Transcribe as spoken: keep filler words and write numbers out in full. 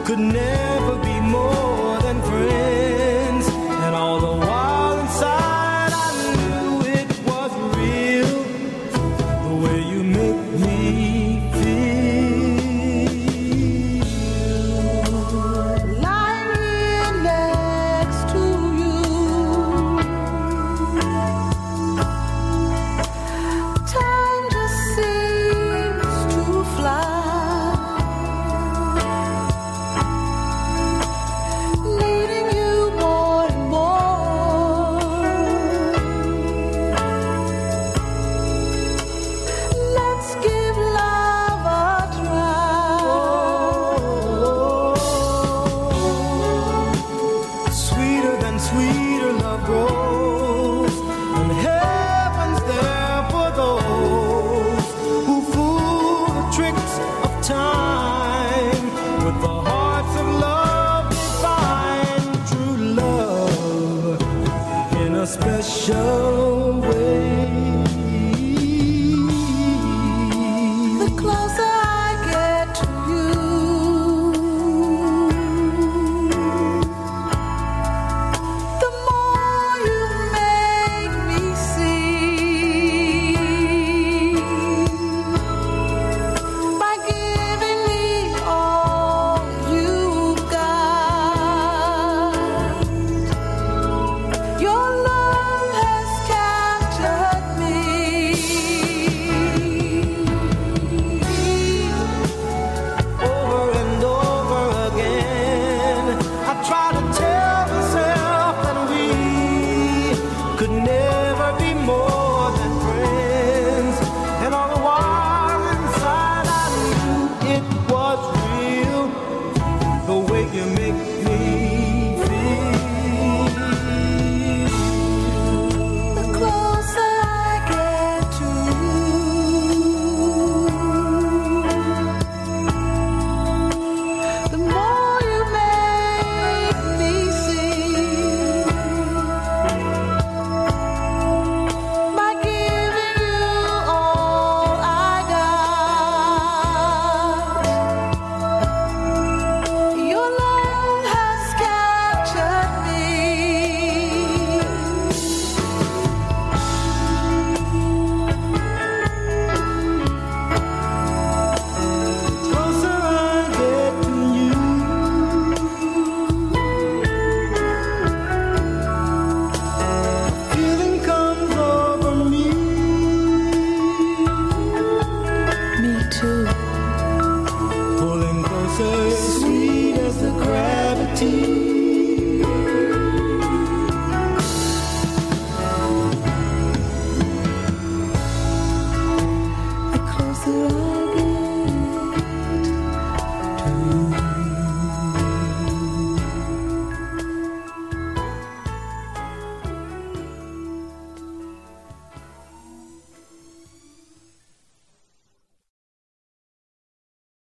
could never be more than friends. And all the while inside I knew it was real, the way you make me feel. Lying here next to you, time just seems to fly. Sweeter love grows, and heaven's there for those who fool the tricks of time. With the hearts of love they find true love in a special way. The closer I get to you, could never be more than friends. And all the while inside I knew it was real, the way you make me feel. The closer I get to you, the more you make me see. Pulling closer, sweet as the gravity